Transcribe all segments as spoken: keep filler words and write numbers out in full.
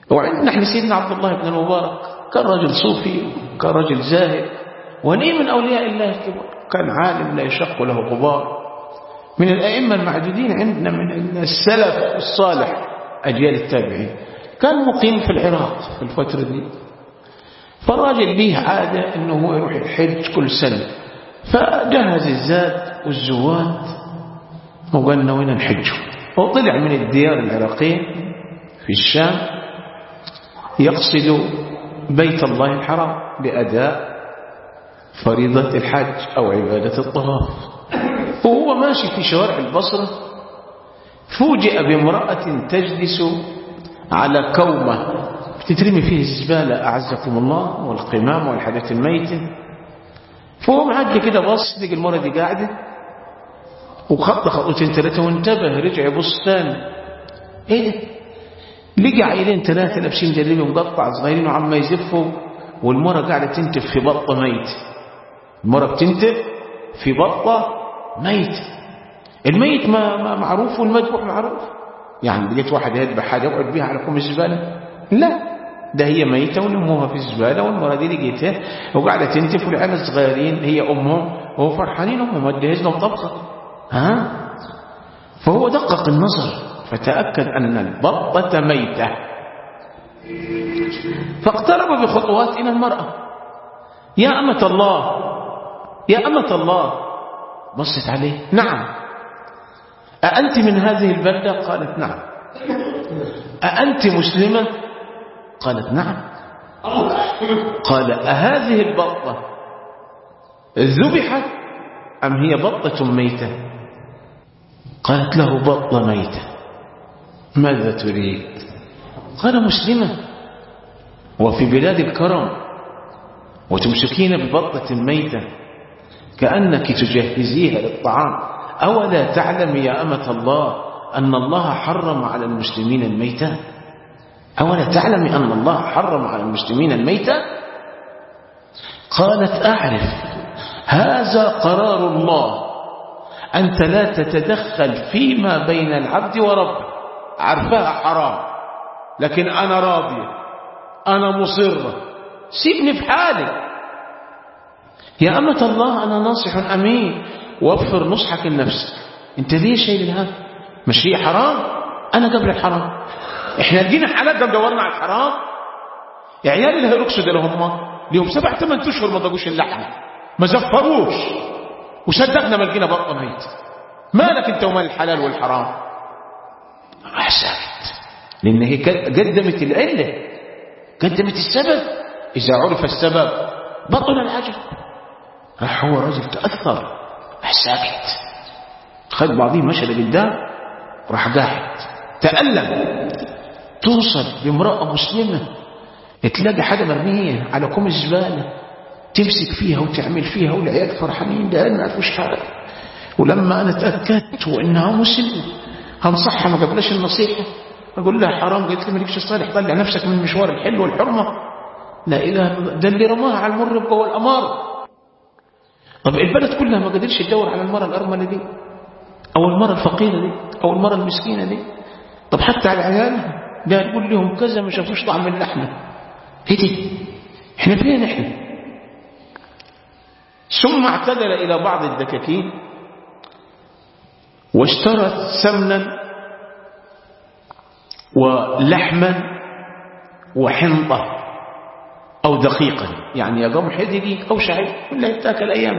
وعندنا نحن سيدنا عبد الله بن المبارك كان رجل صوفي، كان رجل زاهد، وني من أولياء الله الكبار، كان عالم لا يشق له غبار، من الأئمة المعدودين عندنا من السلف الصالح أجيال التابعين. كان مقيم في العراق في الفترة دي. فالراجل به عادة أنه هو يروح الحج كل سنة، فجهز الزاد والزواد وقال نوينا نحج. وطلع من الديار العراقية في الشام يقصد بيت الله الحرام لأداء فريضة الحج أو عبادة الطواف. وهو ماشي في شوارع البصرة فوجئ بامرأة تجلس على كومة بتترمي فيه الزبالة أعزكم الله والقمام والحاجات الميتة. فهو معدي كده بص لقى المرة دي قاعدة وخط خطوتين ثلاثة وانتبه، رجع يبص ثاني، ايه ده؟ لقى عيلين ثلاثة لابسين جلابيه مقطع صغيرين وعم يزفوا، والمرة قاعدة تنتف في بطة ميت. المرة بتنتف في بطة ميت. الميت ما, ما معروف والمذبوح معروف. يعني لقيت واحد يذبح حاجة يقعد بيها على كوم الزبالة؟ لا، ده هي ميتة ونموها في الزبالة، والمرة دي لقيتها وقاعدة تنتف، والعيال الصغيرين هي أمهم وهو فرحانين أمهم مجهز لهم طبخة. ها؟ فهو دقق النظر فتأكد أن البطة ميتة، فاقترب بخطوات إلى المرأة. يا أمة الله، يا أمة الله. بصت عليه، نعم. أأنت من هذه البلدة؟ قالت نعم. أأنت مسلمة؟ قالت نعم. قال أهذه البطة ذبحت أم هي بطة ميتة؟ قالت له بطة ميتة. ماذا تريد؟ قال مسلمة وفي بلاد الكرم وتمسكين ببطة ميتة كأنك تجهزيها للطعام، أولا تعلم يا أمة الله أن الله حرم على المسلمين الميتة؟ أولا تعلم أن الله حرم على المسلمين الميتة؟ قالت أعرف، هذا قرار الله، أنت لا تتدخل فيما بين العبد وربه. عرفها حرام، لكن أنا راضية، أنا مصرة، سيبني في حالي. يا أمة الله أنا ناصح أمين، وفر نصحك لنفسك. أنت ليه شيء هذا؟ مش هي حرام؟ أنا قبل الحرام. إحنا لقينا حالات دورنا على الحرام. يا عيال اللي هيرقصوا ده لهم ليهم سبع ثمان أشهر ما ضاقوش اللحم، ما زفروش، وصدقنا ما لقينا بطة ميت. مالك أنت ومال الحلال والحرام؟ أحسنت، لأن هي قدمت العلة، قدمت السبب. إذا عرف السبب بطل العجب. راح هو رجل تأثر، ساكت، خد بعضيه مشى لقدام، راح قاعد تألم. توصل بامرأة مسلمة تلاقي حاجة مرمية على كوم الزبالة، تمسك فيها وتعمل فيها، والعيال فرحانين ده ما فيش حاجة. ولما أنا تأكدت وإنها مسلمة هنصحها، ما قبلش النصيحة، أقول لها حرام، قلت لي مالكش صالح، طلع نفسك من مشوار الحل والحرمة. لا إله، ده اللي رماها على المر بقوى الأمار. طب البلد كلها ما قدرش تدور على المرأة الأرملة دي، أو المرأة الفقيرة دي، أو المرأة المسكينة دي. طب حتى على عيالها ده تقول لهم كذا ما شافوش طعم اللحمة. ايه دي؟ احنا فين احنا؟ ثم اعتدل إلى بعض الدكاكين واشترت سمنا ولحما وحنطة أو دقيقا، يعني يا قمح دقيق أو شعير، كلها يتاكل أيام.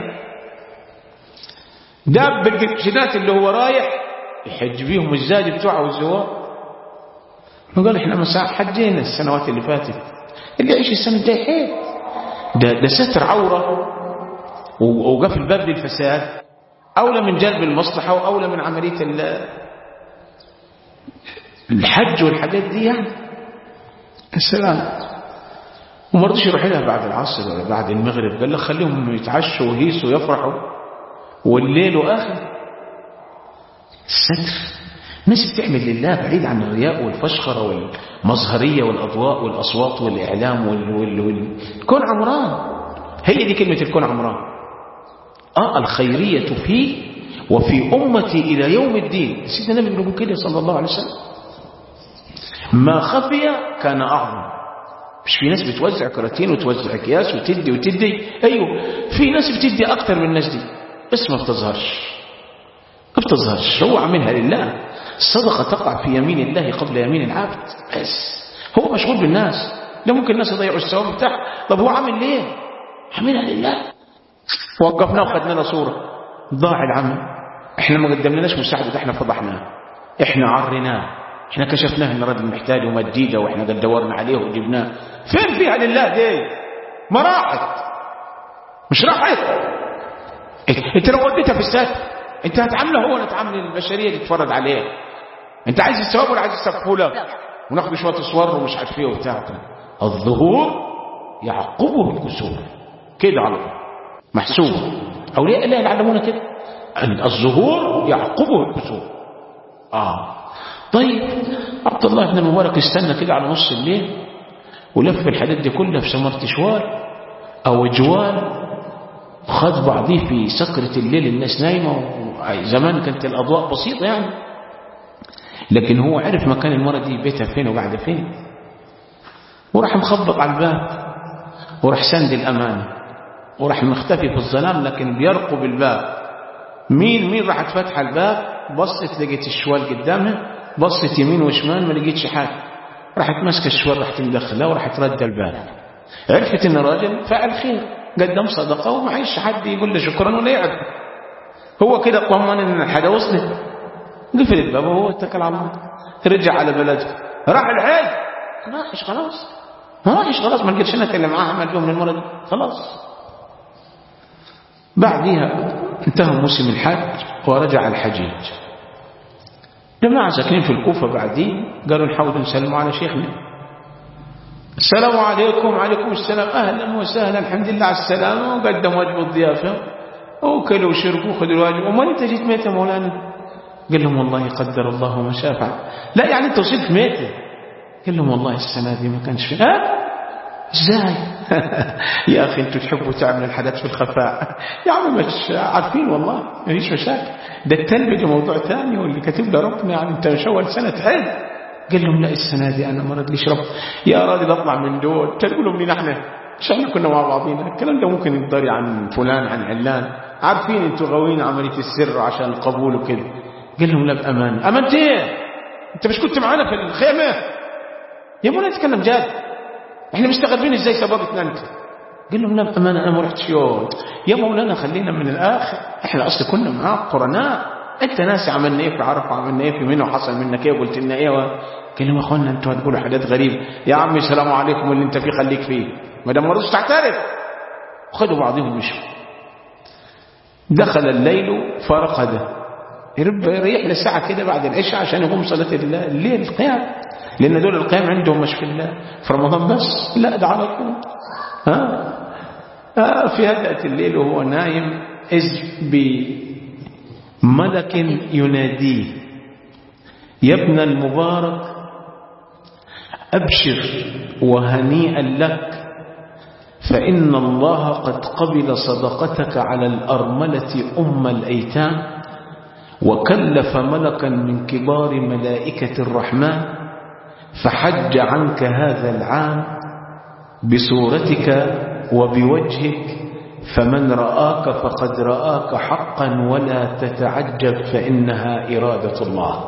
داب بالجنات اللي هو رايح يحج بيهم الزاد بتوعه والزوار. قال احنا مساء حجينا السنوات اللي فاتت، اللي يعيش السنة ده حيث ده, ده ستر عورة وقفل الباب للفساد، أولى من جلب المصلحة وأولى من عملية الحج والحاجات دي. يعني السلام. وما رضيش يروح لها بعد العصر ولا بعد المغرب، قال لك خليهم يتعشوا ويهيسوا ويفرحوا والليل وآخر. الستر، ناس بتعمل لله بعيد عن الرياء والفشخرة والمظهرية والأضواء والأصوات والإعلام وال... وال... وال... كون عمران. هي دي كلمة الكون عمران. آه الخيرية فيه وفي أمتي إلى يوم الدين. سيدنا النبي بيقول كده صلى الله عليه وسلم. ما خفي كان أعظم. مش في ناس بتوزع كراتين وتوزع أكياس وتدي وتدي، أيوه في ناس بتدي أكتر من الناس دي بس ما بتظهرش، ما بتظهرش. هو عاملها لله. الصدقة تقع في يمين الله قبل يمين العبد، بس هو مشغول بالناس. لا ممكن الناس يضيعوا الثواب بتاعه. طب هو عامل ليه؟ عاملها لله. وقفنا وخدنا له صورة، ضاع العمل. احنا ما قدمناش مساعدة، احنا فضحناه، احنا عرناه، احنا كشفناه ان الراجل محتاج ومجيده، واحنا قد دورنا عليه وجبناه. فين فيها لله دي؟ ما راحت، مش راحت. انت لو وديتها في السات انت هتعامله هو، هتعامل البشريه اللي تتفرج عليه. انت عايز الثواب ولا عايز السفوله؟ وناخد شويه صور ومش عارف ايه وبتاع. الظهور يعقبه الكسور، كده على طول محسوب. اولياء الله يعلمون كده، الظهور يعقبه الكسور. اه طيب عبد الله بن المبارك استنى كده على نص الليل ولف الحديد دي كلها في سمرة شوال او جوال، خد بعضيه في سكرة الليل، الناس نايمة، زمان كانت الأضواء بسيطة يعني، لكن هو عرف مكان المرة دي بيتها فين وقاعدة فين، وراح مخبط على الباب، وراح سند الأمانة، وراح مختفي في الظلام لكن بيرقب الباب. مين مين راحت فتح الباب، بصت لقيت الشوال قدامها، بصت يمين وشمال ما لقيتش حاجة، راحت ماسكه الشوال راحت مدخلها وراحت رد الباب. عرفت ان الراجل فعل خير، قدم صدقه ومعيش حد يقول له شكرا ولا يعرف. هو كده اطمن ان الحاجه وصلت، قفل الباب وهو اتكل على الله، رجع على بلده. راح العيد ما راحش خلاص، ما راحش خلاص، ما لقيتش انا اللي معاه عمل فيهم المره دي خلاص. بعديها انتهى موسم الحج ورجع الحجيج. جماعة ساكنين في الكوفة بعدين قالوا نحاول نسلم على شيخنا. السلام عليكم. عليكم السلام. أهلا وسهلا، الحمد لله على السلامة. وقدم واجب الضيافة وكلوا وشربوا وخذوا الواجب. وما انت جيت ميتة مولانا؟ قال لهم والله قدر الله ما شاء فعل. لا يعني انت وصلت ميتة؟ قال لهم والله السنة دي ما كانش في. ها ازاي؟ يا اخي انتوا تحبوا تعملوا الحدث في الخفاء. يا عم مش عارفين والله، مفيش مشاكل. ده التلبية موضوع ثاني واللي كاتب له ربنا يعني انت مش اول سنه تحج. قال لهم لا السنه دي انا ما رضيش رب. يا راجل اطلع من دول، تقولوا منين احنا؟ مش احنا كنا مع بعضينا؟ الكلام ده ممكن يقدر عن فلان عن علان، عارفين انتوا غاويين عمليه السر عشان القبول وكده. قال لهم لا بامان. امانه ايه؟ انت مش كنت معانا في الخيمه؟ يا مولانا نتكلم جد، احنا مستغربين ازاي سبقتنا انت. قال لهم لا بأمانة أنا ما رحتش يوم. يا مولانا خلينا من الآخر، احنا أصلا كنا معاك قرناء، أنت ناس عملنا إيه في عرفة، عملنا إيه في منه، وحصل منك إيه وقلت لنا إيه. قال لهم أخوانا أنتوا هتقولوا حاجات غريبة. يا عمي السلام عليكم، واللي أنت فيه خليك فيه، ما دام ما رضيتش تعترف. خدوا بعضهم ومشوا. دخل الليل فرقد، يريح للساعة كده بعد العشاء عشان يقوم صلاة الليل القيام، لأن دول القيام عندهم مش في الله في رمضان بس، لا ده على طول. ها آه في هدأة الليل وهو نايم إذ بملك يناديه يا ابن المبارك أبشر وهنيئا لك، فإن الله قد قبل صدقتك على الأرملة أم الأيتام، وكلف ملكا من كبار ملائكة الرحمن فحج عنك هذا العام بصورتك وبوجهك، فمن رآك فقد رآك حقا ولا تتعجب فإنها إرادة الله.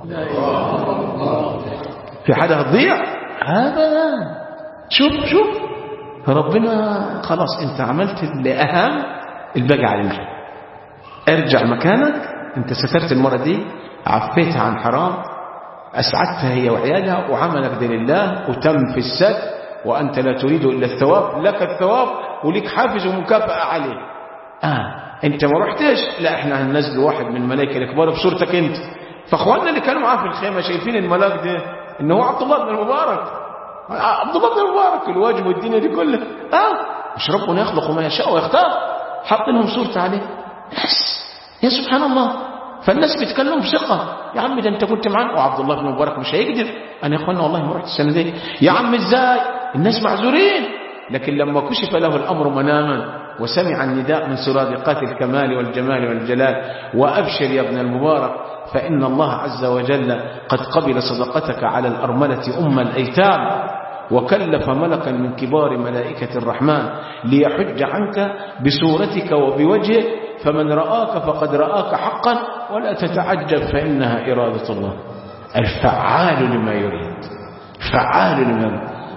في حدا هتضيع أبدا. شوف شوف ربنا خلاص انت عملت اللي أهم، الباقي عليك. ارجع مكانك، انت سترت المرة دي، عفيتها عن حرام، أسعدتها هي وعيالها، وعملك دين الله وتم في السد، وأنت لا تريد إلا الثواب، لك الثواب ولك حافز ومكافأة عليه. آه أنت ما رحتش، لا إحنا هننزل واحد من الملائكة الكبار بصورتك أنت. فأخواننا اللي كانوا معاه في الخيمة شايفين الملاك ده إنه عبد الله بن المبارك، عبد الله بن المبارك الواجب والدنيا دي كلها. آه مش ربنا يخلق ما يشاء ويختار، حط لهم صورته عليه بس. يا سبحان الله. فالناس بيتكلموا بثقة، يا عم ده انت كنت معانا، وعبد الله بن مبارك مش هيقدر. انا يا اخوانا والله ما رحت السنه دي. يا عم ازاي؟ الناس معذورين. لكن لما كشف له الامر مناما وسمع النداء من سرادقات الكمال والجمال والجلال: وأبشر يا ابن المبارك، فإن الله عز وجل قد قبل صدقتك على الأرملة أم الأيتام، وكلف ملكا من كبار ملائكة الرحمن ليحج عنك بصورتك وبوجهك، فمن رآك فقد رآك حقا، ولا تتعجب فإنها إرادة الله. الفعال لما يريد، فعال لما يريد.